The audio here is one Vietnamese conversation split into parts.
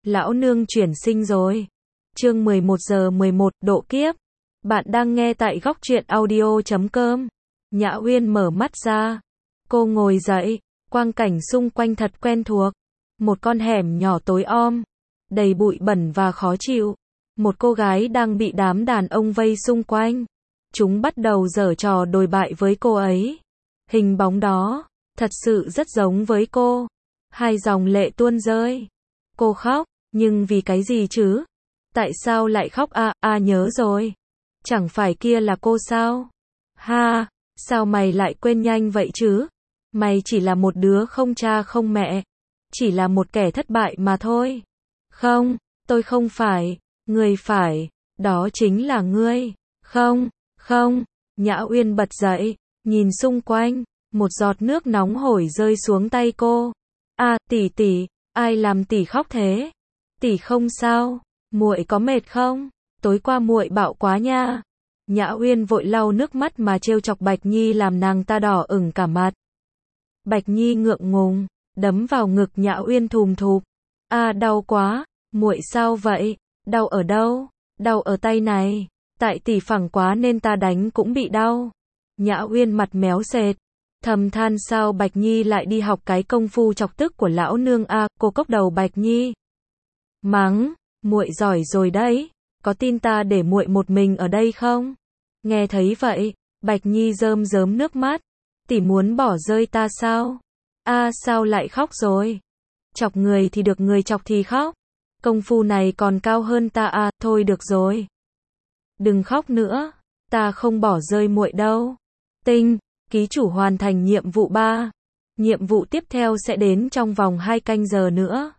Lão nương chuyển sinh rồi. Chương 11 giờ 11, độ kiếp. Bạn đang nghe tại góc truyện audio.com. Nhã Uyên mở mắt ra. Cô ngồi dậy, quang cảnh xung quanh thật quen thuộc. Một con hẻm nhỏ tối om, đầy bụi bẩn và khó chịu. Một cô gái đang bị đám đàn ông vây xung quanh. Chúng bắt đầu giở trò đồi bại với cô ấy. Hình bóng đó, thật sự rất giống với cô. Hai dòng lệ tuôn rơi. Cô khóc, nhưng vì cái gì chứ? Tại sao lại khóc nhớ rồi. Chẳng phải kia là cô sao? Ha, sao mày lại quên nhanh vậy chứ? Mày chỉ là một đứa không cha không mẹ. Chỉ là một kẻ thất bại mà thôi. Không, tôi không phải. Người phải, đó chính là ngươi. Không, không, Nhã Uyên bật dậy, nhìn xung quanh, một giọt nước nóng hổi rơi xuống tay cô. Tỷ, ai làm tỷ khóc thế? Tỷ không sao, muội có mệt không? Tối qua muội bạo quá nha. Nhã Uyên vội lau nước mắt mà trêu chọc Bạch Nhi làm nàng ta đỏ ửng cả mặt. Bạch Nhi ngượng ngùng, đấm vào ngực Nhã Uyên thùm thụp. Đau quá, muội sao vậy? Đau ở đâu? Đau ở tay này. Tại tỷ phẳng quá nên ta đánh cũng bị đau. Nhã Uyên mặt méo sệt, thầm than sao Bạch Nhi lại đi học cái công phu chọc tức của lão nương cô cốc đầu Bạch Nhi. Mắng, muội giỏi rồi đấy, có tin ta để muội một mình ở đây không? Nghe thấy vậy, Bạch Nhi rơm rớm nước mắt, tỷ muốn bỏ rơi ta sao? Sao lại khóc rồi? Chọc người thì được người chọc thì khóc. Công phu này còn cao hơn ta thôi được rồi. Đừng khóc nữa, ta không bỏ rơi muội đâu. Tinh, ký chủ hoàn thành nhiệm vụ 3. Nhiệm vụ tiếp theo sẽ đến trong vòng 2 canh giờ nữa.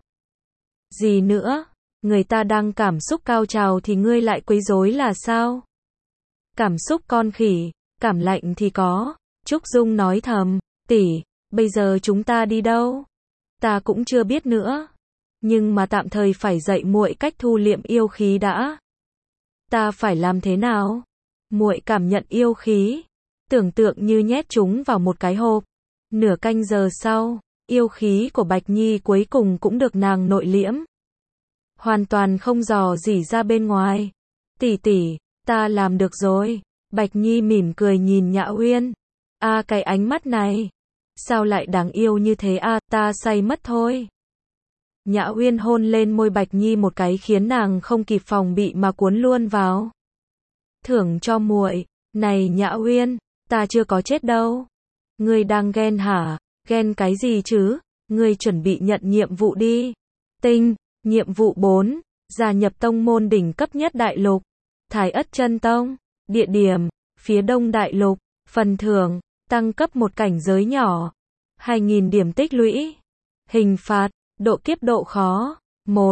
Gì nữa? Người ta đang cảm xúc cao trào thì ngươi lại quấy rối là sao? Cảm xúc con khỉ, cảm lạnh thì có. Trúc Dung nói thầm, tỷ, bây giờ chúng ta đi đâu? Ta cũng chưa biết nữa. Nhưng mà tạm thời phải dạy muội cách thu liệm yêu khí đã. Ta phải làm thế nào? Muội cảm nhận yêu khí. Tưởng tượng như nhét chúng vào một cái hộp. Nửa canh giờ sau, yêu khí của Bạch Nhi cuối cùng cũng được nàng nội liễm. Hoàn toàn không dò dỉ ra bên ngoài. Tỷ, ta làm được rồi. Bạch Nhi mỉm cười nhìn Nhã Uyên. Cái ánh mắt này. Sao lại đáng yêu như thế ta say mất thôi. Nhã Uyên hôn lên môi Bạch Nhi một cái khiến nàng không kịp phòng bị mà cuốn luôn vào. Thưởng cho muội. Này Nhã Uyên, ta chưa có chết đâu. Ngươi đang ghen hả? Ghen cái gì chứ? Ngươi chuẩn bị nhận nhiệm vụ đi. Tinh, nhiệm vụ 4, gia nhập tông môn đỉnh cấp nhất đại lục. Thái Ất Chân Tông. Địa điểm, phía đông đại lục. Phần thưởng, tăng cấp một cảnh giới nhỏ. 2.000 điểm tích lũy. Hình phạt, độ kiếp độ khó. 1.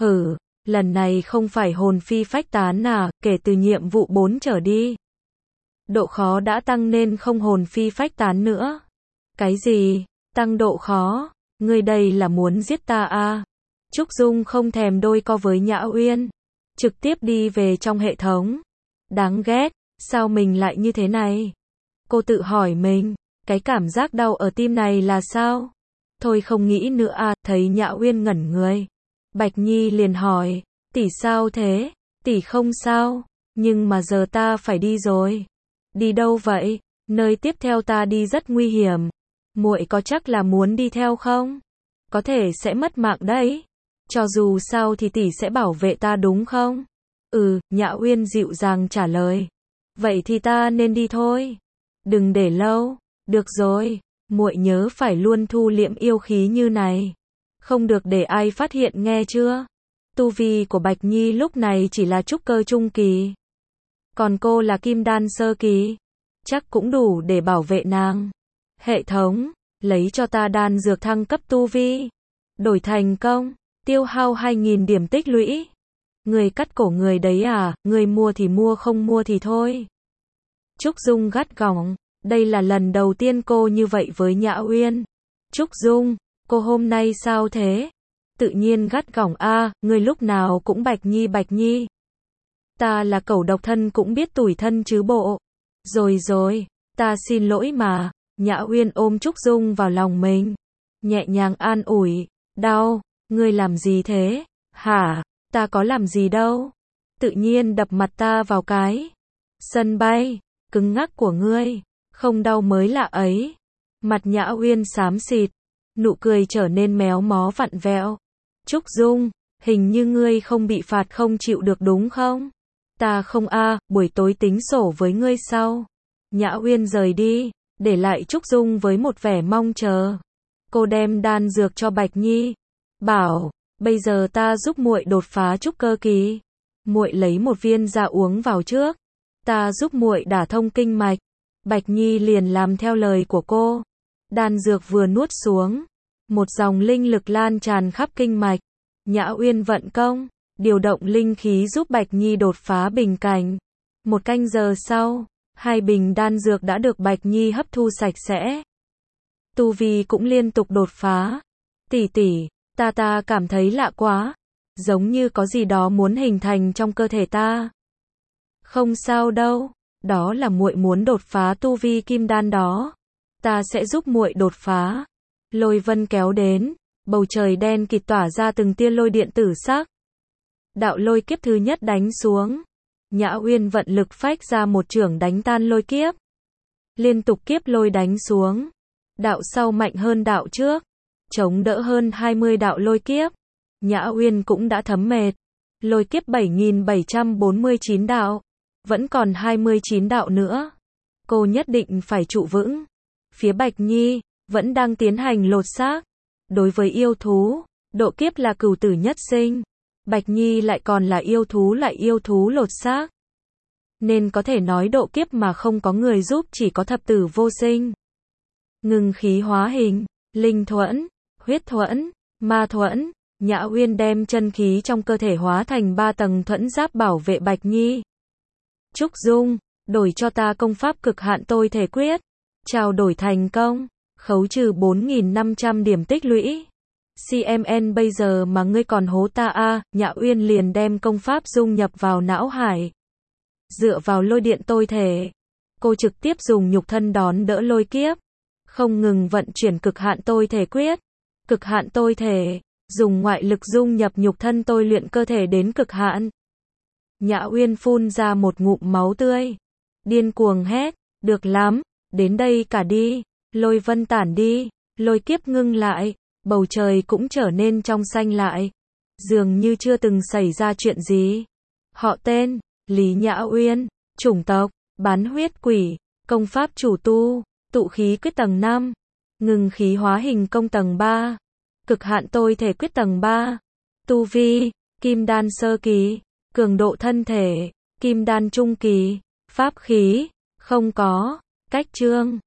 Lần này không phải hồn phi phách tán kể từ nhiệm vụ 4 trở đi. Độ khó đã tăng nên không hồn phi phách tán nữa. Cái gì? Tăng độ khó? Ngươi đây là muốn giết ta Trúc Dung không thèm đôi co với Nhã Uyên. Trực tiếp đi về trong hệ thống. Đáng ghét, sao mình lại như thế này? Cô tự hỏi mình, cái cảm giác đau ở tim này là sao? Thôi không nghĩ nữa thấy Nhã Uyên ngẩn người. Bạch Nhi liền hỏi, tỷ sao thế? Tỷ không sao, nhưng mà giờ ta phải đi rồi. Đi đâu vậy? Nơi tiếp theo ta đi rất nguy hiểm. Muội có chắc là muốn đi theo không? Có thể sẽ mất mạng đấy. Cho dù sao thì tỷ sẽ bảo vệ ta đúng không? Nhã Uyên dịu dàng trả lời. Vậy thì ta nên đi thôi. Đừng để lâu. Được rồi, muội nhớ phải luôn thu liệm yêu khí như này. Không được để ai phát hiện nghe chưa? Tu vi của Bạch Nhi lúc này chỉ là trúc cơ trung kỳ. Còn cô là kim đan sơ kỳ. Chắc cũng đủ để bảo vệ nàng. Hệ thống, lấy cho ta đan dược thăng cấp tu vi. Đổi thành công, tiêu hao 2.000 điểm tích lũy. Người cắt cổ người đấy người mua thì mua không mua thì thôi. Trúc Dung gắt gỏng, đây là lần đầu tiên cô như vậy với Nhã Uyên. Trúc Dung, cô hôm nay sao thế? Tự nhiên gắt gỏng người lúc nào cũng Bạch Nhi. Ta là cẩu độc thân cũng biết tủi thân chứ bộ. Rồi, ta xin lỗi mà. Nhã Uyên ôm Trúc Dung vào lòng mình. Nhẹ nhàng an ủi, đau, ngươi làm gì thế? Hả, ta có làm gì đâu. Tự nhiên đập mặt ta vào cái sân bay, cứng ngắc của ngươi, không đau mới lạ ấy. Mặt Nhã Uyên xám xịt, nụ cười trở nên méo mó vặn vẹo. Trúc Dung, hình như ngươi không bị phạt không chịu được đúng không? Ta không a, buổi tối tính sổ với ngươi sau. Nhã Uyên rời đi, để lại Trúc Dung với một vẻ mong chờ. Cô đem đan dược cho Bạch Nhi, bảo, bây giờ ta giúp muội đột phá trúc cơ kỳ. Muội lấy một viên ra uống vào trước, ta giúp muội đả thông kinh mạch. Bạch Nhi liền làm theo lời của cô. Đan dược vừa nuốt xuống, một dòng linh lực lan tràn khắp kinh mạch. Nhã Uyên vận công, điều động linh khí giúp Bạch Nhi đột phá bình cảnh. 1 canh giờ sau, 2 bình đan dược đã được Bạch Nhi hấp thu sạch sẽ. Tu vi cũng liên tục đột phá. Tỷ tỷ, ta cảm thấy lạ quá, giống như có gì đó muốn hình thành trong cơ thể ta. Không sao đâu, đó là muội muốn đột phá tu vi kim đan đó. Ta sẽ giúp muội đột phá. Lôi vân kéo đến, bầu trời đen kịt tỏa ra từng tia lôi điện tử sắc. Đạo lôi kiếp thứ nhất đánh xuống. Nhã Uyên vận lực phách ra một chưởng đánh tan lôi kiếp. Liên tục kiếp lôi đánh xuống. Đạo sau mạnh hơn đạo trước, chống đỡ hơn 20 đạo lôi kiếp. Nhã Uyên cũng đã thấm mệt. Lôi kiếp 7.749 đạo, vẫn còn 29 đạo nữa. Cô nhất định phải trụ vững. Phía Bạch Nhi vẫn đang tiến hành lột xác. Đối với yêu thú, độ kiếp là cửu tử nhất sinh. Bạch Nhi lại còn là yêu thú lột xác. Nên có thể nói độ kiếp mà không có người giúp chỉ có thập tử vô sinh. Ngừng khí hóa hình, linh thuẫn, huyết thuẫn, ma thuẫn. Nhã Uyên đem chân khí trong cơ thể hóa thành 3 tầng thuẫn giáp bảo vệ Bạch Nhi. Trúc Dung, đổi cho ta công pháp cực hạn tôi thể quyết. Trao đổi thành công, khấu trừ 4.500 điểm tích lũy. CMN bây giờ mà ngươi còn hố ta a. Nhã Uyên liền đem công pháp dung nhập vào não hải. Dựa vào lôi điện tôi thể, cô trực tiếp dùng nhục thân đón đỡ lôi kiếp, không ngừng vận chuyển cực hạn tôi thể quyết. Cực hạn tôi thể, dùng ngoại lực dung nhập nhục thân tôi luyện cơ thể đến cực hạn. Nhã Uyên phun ra một ngụm máu tươi, điên cuồng hét, được lắm, đến đây cả đi. Lôi vân tản đi, lôi kiếp ngưng lại, bầu trời cũng trở nên trong xanh lại, dường như chưa từng xảy ra chuyện gì. Họ tên, Lý Nhã Uyên, chủng tộc, bán huyết quỷ, công pháp chủ tu, tụ khí quyết tầng 5, ngừng khí hóa hình công tầng 3, cực hạn tôi thể quyết tầng 3, tu vi, kim đan sơ kỳ, cường độ thân thể, kim đan trung kỳ, pháp khí, không có, cách chương.